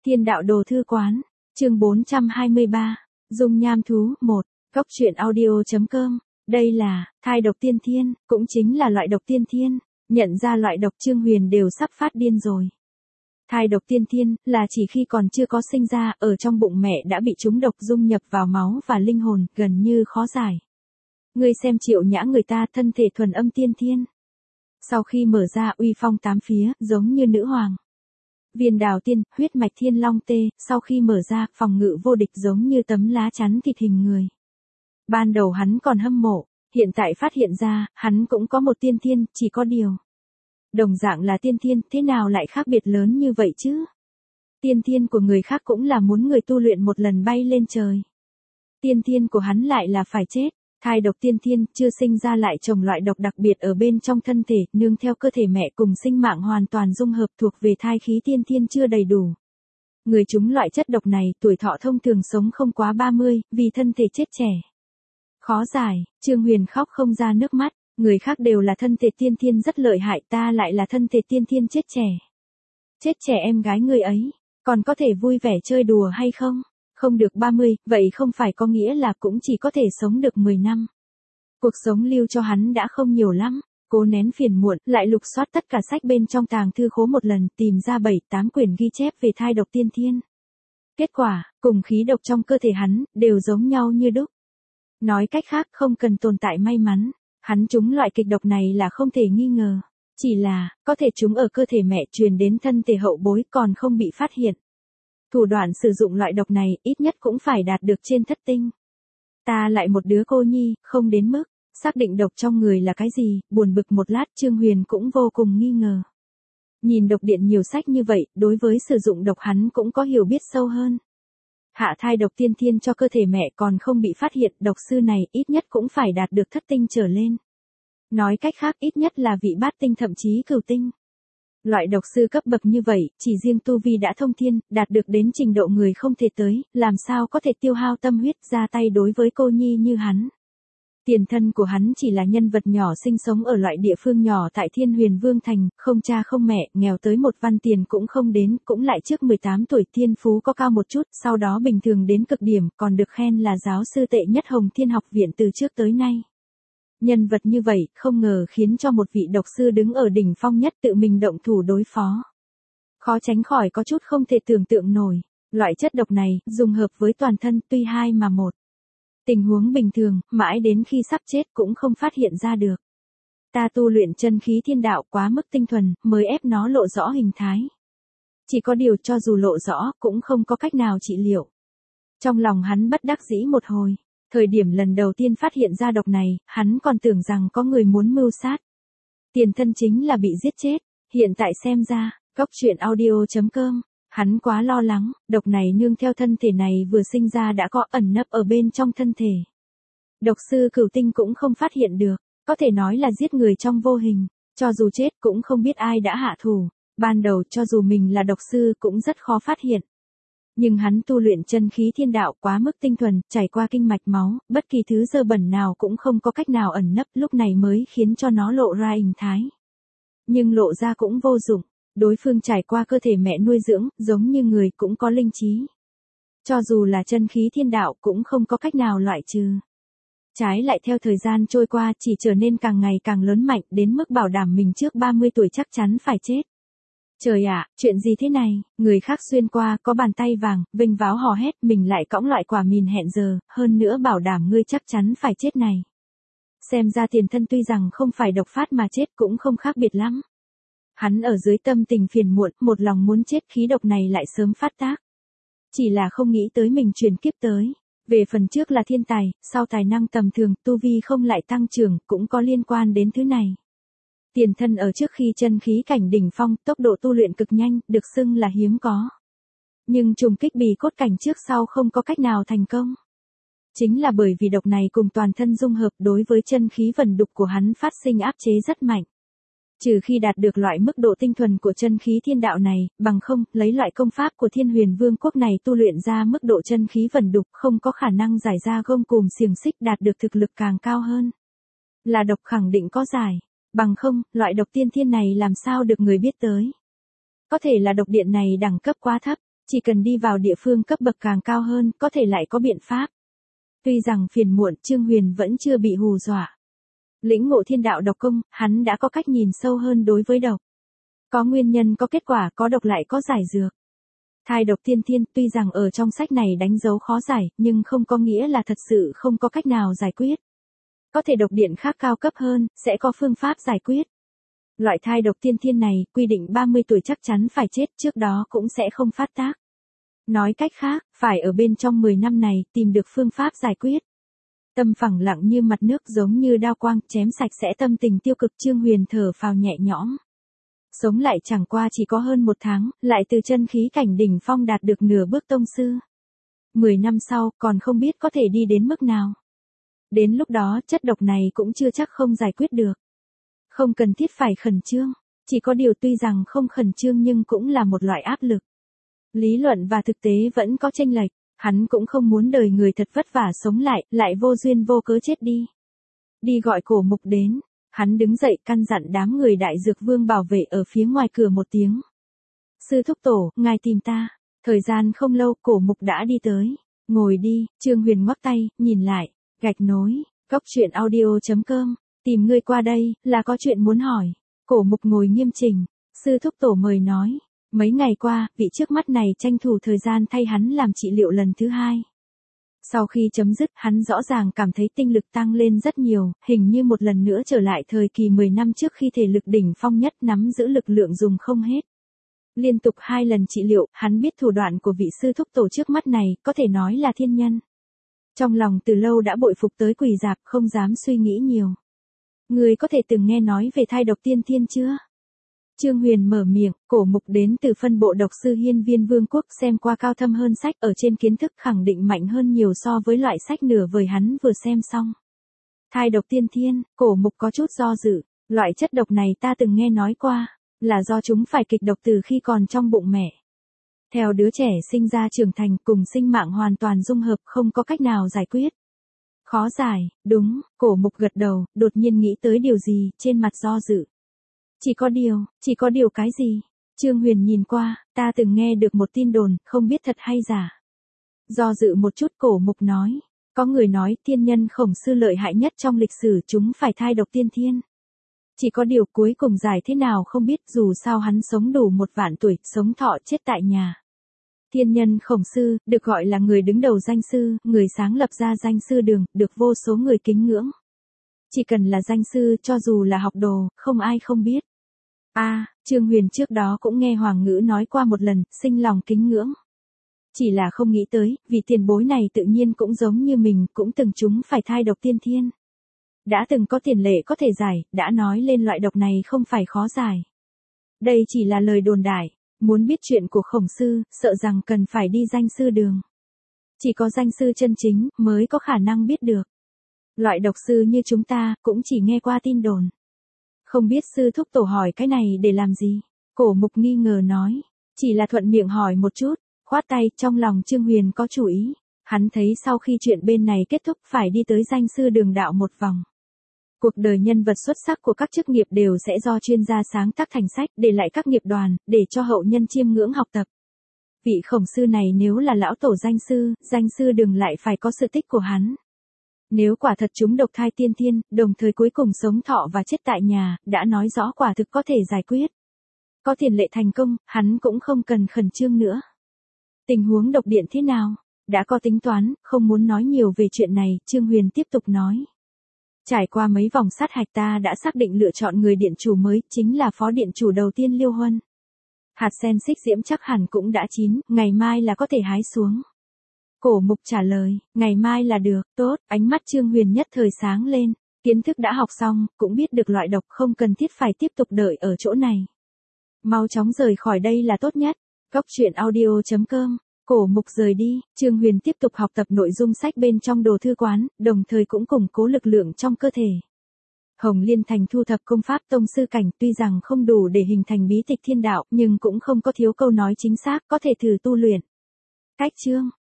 Thiên đạo đồ thư quán, chương 423, dung nham thú 1, góc truyện audio.com, đây là, thai độc tiên thiên, cũng chính là loại độc tiên thiên, nhận ra loại độc Trương Huyền đều sắp phát điên rồi. Thai độc tiên thiên, là chỉ khi còn chưa có sinh ra, ở trong bụng mẹ đã bị trúng độc dung nhập vào máu và linh hồn, gần như khó giải. Ngươi xem Triệu Nhã người ta thân thể thuần âm tiên thiên. Sau khi mở ra uy phong tám phía, giống như nữ hoàng. Viên đào tiên, huyết mạch thiên long tê, sau khi mở ra, phòng ngự vô địch giống như tấm lá chắn thịt hình người. Ban đầu hắn còn hâm mộ, hiện tại phát hiện ra, hắn cũng có một tiên thiên, chỉ có điều. Đồng dạng là tiên thiên, thế nào lại khác biệt lớn như vậy chứ? Tiên thiên của người khác cũng là muốn người tu luyện một lần bay lên trời. Tiên thiên của hắn lại là phải chết. Thai độc tiên thiên, chưa sinh ra lại trồng loại độc đặc biệt ở bên trong thân thể, nương theo cơ thể mẹ cùng sinh mạng hoàn toàn dung hợp thuộc về thai khí tiên thiên chưa đầy đủ. Người chúng loại chất độc này, tuổi thọ thông thường sống không quá 30, vì thân thể chết trẻ. Khó giải, Trương Huyền khóc không ra nước mắt, người khác đều là thân thể tiên thiên rất lợi hại, ta lại là thân thể tiên thiên chết trẻ. Chết trẻ em gái người ấy, còn có thể vui vẻ chơi đùa hay không? Không được 30, vậy không phải có nghĩa là cũng chỉ có thể sống được 10 năm. Cuộc sống lưu cho hắn đã không nhiều lắm, cố nén phiền muộn, lại lục soát tất cả sách bên trong tàng thư khố một lần, tìm ra 7-8 quyển ghi chép về thai độc tiên thiên. Kết quả, cùng khí độc trong cơ thể hắn, đều giống nhau như đúc. Nói cách khác, không cần tồn tại may mắn, hắn trúng loại kịch độc này là không thể nghi ngờ. Chỉ là, có thể trúng ở cơ thể mẹ truyền đến thân thể hậu bối còn không bị phát hiện. Thủ đoạn sử dụng loại độc này ít nhất cũng phải đạt được trên thất tinh. Ta lại một đứa cô nhi, không đến mức, xác định độc trong người là cái gì, buồn bực một lát Trương Huyền cũng vô cùng nghi ngờ. Nhìn độc điện nhiều sách như vậy, đối với sử dụng độc hắn cũng có hiểu biết sâu hơn. Hạ thai độc tiên thiên cho cơ thể mẹ còn không bị phát hiện, độc sư này ít nhất cũng phải đạt được thất tinh trở lên. Nói cách khác ít nhất là vị bát tinh thậm chí cửu tinh. Loại độc sư cấp bậc như vậy, chỉ riêng tu vi đã thông thiên, đạt được đến trình độ người không thể tới, làm sao có thể tiêu hao tâm huyết ra tay đối với cô nhi như hắn. Tiền thân của hắn chỉ là nhân vật nhỏ sinh sống ở loại địa phương nhỏ tại Thiên Huyền Vương Thành, không cha không mẹ, nghèo tới một văn tiền cũng không đến, cũng lại trước 18 tuổi thiên phú có cao một chút, sau đó bình thường đến cực điểm, còn được khen là giáo sư tệ nhất Hồng Thiên Học Viện từ trước tới nay. Nhân vật như vậy, không ngờ khiến cho một vị độc sư đứng ở đỉnh phong nhất tự mình động thủ đối phó. Khó tránh khỏi có chút không thể tưởng tượng nổi, loại chất độc này, dùng hợp với toàn thân tuy hai mà một. Tình huống bình thường, mãi đến khi sắp chết cũng không phát hiện ra được. Ta tu luyện chân khí thiên đạo quá mức tinh thuần, mới ép nó lộ rõ hình thái. Chỉ có điều cho dù lộ rõ, cũng không có cách nào trị liệu. Trong lòng hắn bất đắc dĩ một hồi. Thời điểm lần đầu tiên phát hiện ra độc này, hắn còn tưởng rằng có người muốn mưu sát. Tiền thân chính là bị giết chết, hiện tại xem ra, góc truyện audio.com, hắn quá lo lắng, độc này nương theo thân thể này vừa sinh ra đã có ẩn nấp ở bên trong thân thể. Độc sư cửu tinh cũng không phát hiện được, có thể nói là giết người trong vô hình, cho dù chết cũng không biết ai đã hạ thủ, ban đầu cho dù mình là độc sư cũng rất khó phát hiện. Nhưng hắn tu luyện chân khí thiên đạo quá mức tinh thuần, trải qua kinh mạch máu, bất kỳ thứ dơ bẩn nào cũng không có cách nào ẩn nấp, lúc này mới khiến cho nó lộ ra hình thái. Nhưng lộ ra cũng vô dụng, đối phương trải qua cơ thể mẹ nuôi dưỡng, giống như người cũng có linh trí. Cho dù là chân khí thiên đạo cũng không có cách nào loại trừ. Trái lại theo thời gian trôi qua chỉ trở nên càng ngày càng lớn mạnh đến mức bảo đảm mình trước 30 tuổi chắc chắn phải chết. Trời ạ, chuyện gì thế này, người khác xuyên qua có bàn tay vàng, vinh váo hò hét, mình lại cõng loại quả mìn hẹn giờ, hơn nữa bảo đảm ngươi chắc chắn phải chết này. Xem ra tiền thân tuy rằng không phải độc phát mà chết cũng không khác biệt lắm. Hắn ở dưới tâm tình phiền muộn, một lòng muốn chết khí độc này lại sớm phát tác. Chỉ là không nghĩ tới mình chuyển kiếp tới. Về phần trước là thiên tài, sau tài năng tầm thường, tu vi không lại tăng trưởng, cũng có liên quan đến thứ này. Tiền thân ở trước khi chân khí cảnh đỉnh phong, tốc độ tu luyện cực nhanh, được xưng là hiếm có. Nhưng trùng kích bì cốt cảnh trước sau không có cách nào thành công. Chính là bởi vì độc này cùng toàn thân dung hợp đối với chân khí vần đục của hắn phát sinh áp chế rất mạnh. Trừ khi đạt được loại mức độ tinh thuần của chân khí thiên đạo này, bằng không, lấy loại công pháp của Thiên Huyền Vương quốc này tu luyện ra mức độ chân khí vần đục không có khả năng giải ra gông cùm xiềng xích đạt được thực lực càng cao hơn. Là độc khẳng định có giải. Bằng không, loại độc tiên thiên này làm sao được người biết tới. Có thể là độc điện này đẳng cấp quá thấp, Chỉ cần đi vào địa phương cấp bậc càng cao hơn, có thể lại có biện pháp. Tuy rằng phiền muộn, Trương Huyền vẫn chưa bị hù dọa. Lĩnh ngộ thiên đạo độc công, hắn đã có cách nhìn sâu hơn đối với độc. Có nguyên nhân có kết quả, có độc lại có giải dược. Thai độc tiên thiên tuy rằng ở trong sách này đánh dấu khó giải, nhưng không có nghĩa là thật sự không có cách nào giải quyết. Có thể độc điện khác cao cấp hơn, sẽ có phương pháp giải quyết. Loại thai độc tiên thiên này, quy định 30 tuổi chắc chắn phải chết, trước đó cũng sẽ không phát tác. Nói cách khác, phải ở bên trong 10 năm này, tìm được phương pháp giải quyết. Tâm phẳng lặng như mặt nước, giống như đao quang, chém sạch sẽ tâm tình tiêu cực. Trương Huyền thở phào nhẹ nhõm. Sống lại chẳng qua chỉ có hơn 1 tháng, lại từ chân khí cảnh đỉnh phong đạt được nửa bước tông sư. 10 năm sau, còn không biết có thể đi đến mức nào. Đến lúc đó, chất độc này cũng chưa chắc không giải quyết được. Không cần thiết phải khẩn trương, chỉ có điều tuy rằng không khẩn trương nhưng cũng là một loại áp lực. Lý luận và thực tế vẫn có chênh lệch, hắn cũng không muốn đời người thật vất vả sống lại vô duyên vô cớ chết đi. Đi gọi Cổ Mục đến, hắn đứng dậy căn dặn đám người Đại Dược Vương bảo vệ ở phía ngoài cửa một tiếng. Sư thúc tổ, ngài tìm ta. Thời gian không lâu, Cổ Mục đã đi tới. Ngồi đi, Trương Huyền ngoắc tay, nhìn lại, gạch nối, coctruyện.audio.com, tìm ngươi qua đây, là có chuyện muốn hỏi. Cổ Mục ngồi nghiêm chỉnh, sư thúc tổ mời nói. Mấy ngày qua, vị trước mắt này tranh thủ thời gian thay hắn làm trị liệu lần thứ 2. Sau khi chấm dứt, hắn rõ ràng cảm thấy tinh lực tăng lên rất nhiều, hình như một lần nữa trở lại thời kỳ 10 năm trước khi thể lực đỉnh phong nhất, nắm giữ lực lượng dùng không hết. Liên tục 2 lần trị liệu, hắn biết thủ đoạn của vị sư thúc tổ trước mắt này, có thể nói là thiên nhân. Trong lòng từ lâu đã bội phục tới quỳ rạp, không dám suy nghĩ nhiều. Người có thể từng nghe nói về thai độc tiên thiên chưa? Trương Huyền mở miệng. Cổ Mục đến từ phân bộ độc sư Hiên Viên Vương quốc, xem qua cao thâm hơn sách, ở trên kiến thức khẳng định mạnh hơn nhiều so với loại sách nửa vời hắn vừa xem xong. Thai độc tiên thiên, Cổ Mục có chút do dự. Loại chất độc này ta từng nghe nói qua, là do chúng phải kịch độc từ khi còn trong bụng mẹ. Theo đứa trẻ sinh ra trưởng thành, cùng sinh mạng hoàn toàn dung hợp, không có cách nào giải quyết. Khó giải, đúng. Cổ Mục gật đầu, đột nhiên nghĩ tới điều gì, trên mặt do dự. Chỉ có điều cái gì? Trương Huyền nhìn qua, ta từng nghe được một tin đồn, không biết thật hay giả. Do dự một chút, Cổ Mục nói. Có người nói thiên nhân Khổng Sư lợi hại nhất trong lịch sử, chúng phải thai độc tiên thiên. Chỉ có điều cuối cùng giải thế nào không biết, dù sao hắn sống đủ 1 vạn tuổi, sống thọ chết tại nhà. Thiên nhân Khổng Sư, được gọi là người đứng đầu danh sư, người sáng lập ra danh sư đường, được vô số người kính ngưỡng. Chỉ cần là danh sư, cho dù là học đồ, không ai không biết. Trương Huyền trước đó cũng nghe Hoàng Ngữ nói qua một lần, sinh lòng kính ngưỡng. Chỉ là không nghĩ tới, vì tiền bối này tự nhiên cũng giống như mình, cũng từng chúng phải thai độc tiên thiên. Đã từng có tiền lệ có thể giải, đã nói lên loại độc này không phải khó giải. Đây chỉ là lời đồn đại, muốn biết chuyện của Khổng Sư, sợ rằng cần phải đi danh sư đường. Chỉ có danh sư chân chính, mới có khả năng biết được. Loại độc sư như chúng ta, cũng chỉ nghe qua tin đồn. Không biết sư thúc tổ hỏi cái này để làm gì? Cổ Mục nghi ngờ nói. Chỉ là thuận miệng hỏi một chút, khoát tay. Trong lòng Trương Huyền có chủ ý. Hắn thấy sau khi chuyện bên này kết thúc phải đi tới danh sư đường đạo một vòng. Cuộc đời nhân vật xuất sắc của các chức nghiệp đều sẽ do chuyên gia sáng tác thành sách, để lại các nghiệp đoàn, để cho hậu nhân chiêm ngưỡng học tập. Vị Khổng Sư này nếu là lão tổ danh sư đường lại phải có sự tích của hắn. Nếu quả thật chúng độc thai tiên thiên, đồng thời cuối cùng sống thọ và chết tại nhà, đã nói rõ quả thực có thể giải quyết. Có tiền lệ thành công, hắn cũng không cần khẩn trương nữa. Tình huống độc điện thế nào? Đã có tính toán, không muốn nói nhiều về chuyện này, Trương Huyền tiếp tục nói. Trải qua mấy vòng sát hạch ta đã xác định lựa chọn người điện chủ mới, chính là phó điện chủ đầu tiên Liêu Huân. Hạt sen xích diễm chắc hẳn cũng đã chín, ngày mai là có thể hái xuống. Cổ Mục trả lời, ngày mai là được, tốt. Ánh mắt Trương Huyền nhất thời sáng lên, kiến thức đã học xong, cũng biết được loại độc, không cần thiết phải tiếp tục đợi ở chỗ này. Mau chóng rời khỏi đây là tốt nhất. Coctruyện.audio.com. Cổ Mục rời đi, Trương Huyền tiếp tục học tập nội dung sách bên trong đồ thư quán, đồng thời cũng củng cố lực lượng trong cơ thể. Hồng Liên Thành thu thập công pháp tông sư cảnh, tuy rằng không đủ để hình thành bí tịch thiên đạo, nhưng cũng không có thiếu câu nói chính xác, có thể thử tu luyện. Cách chương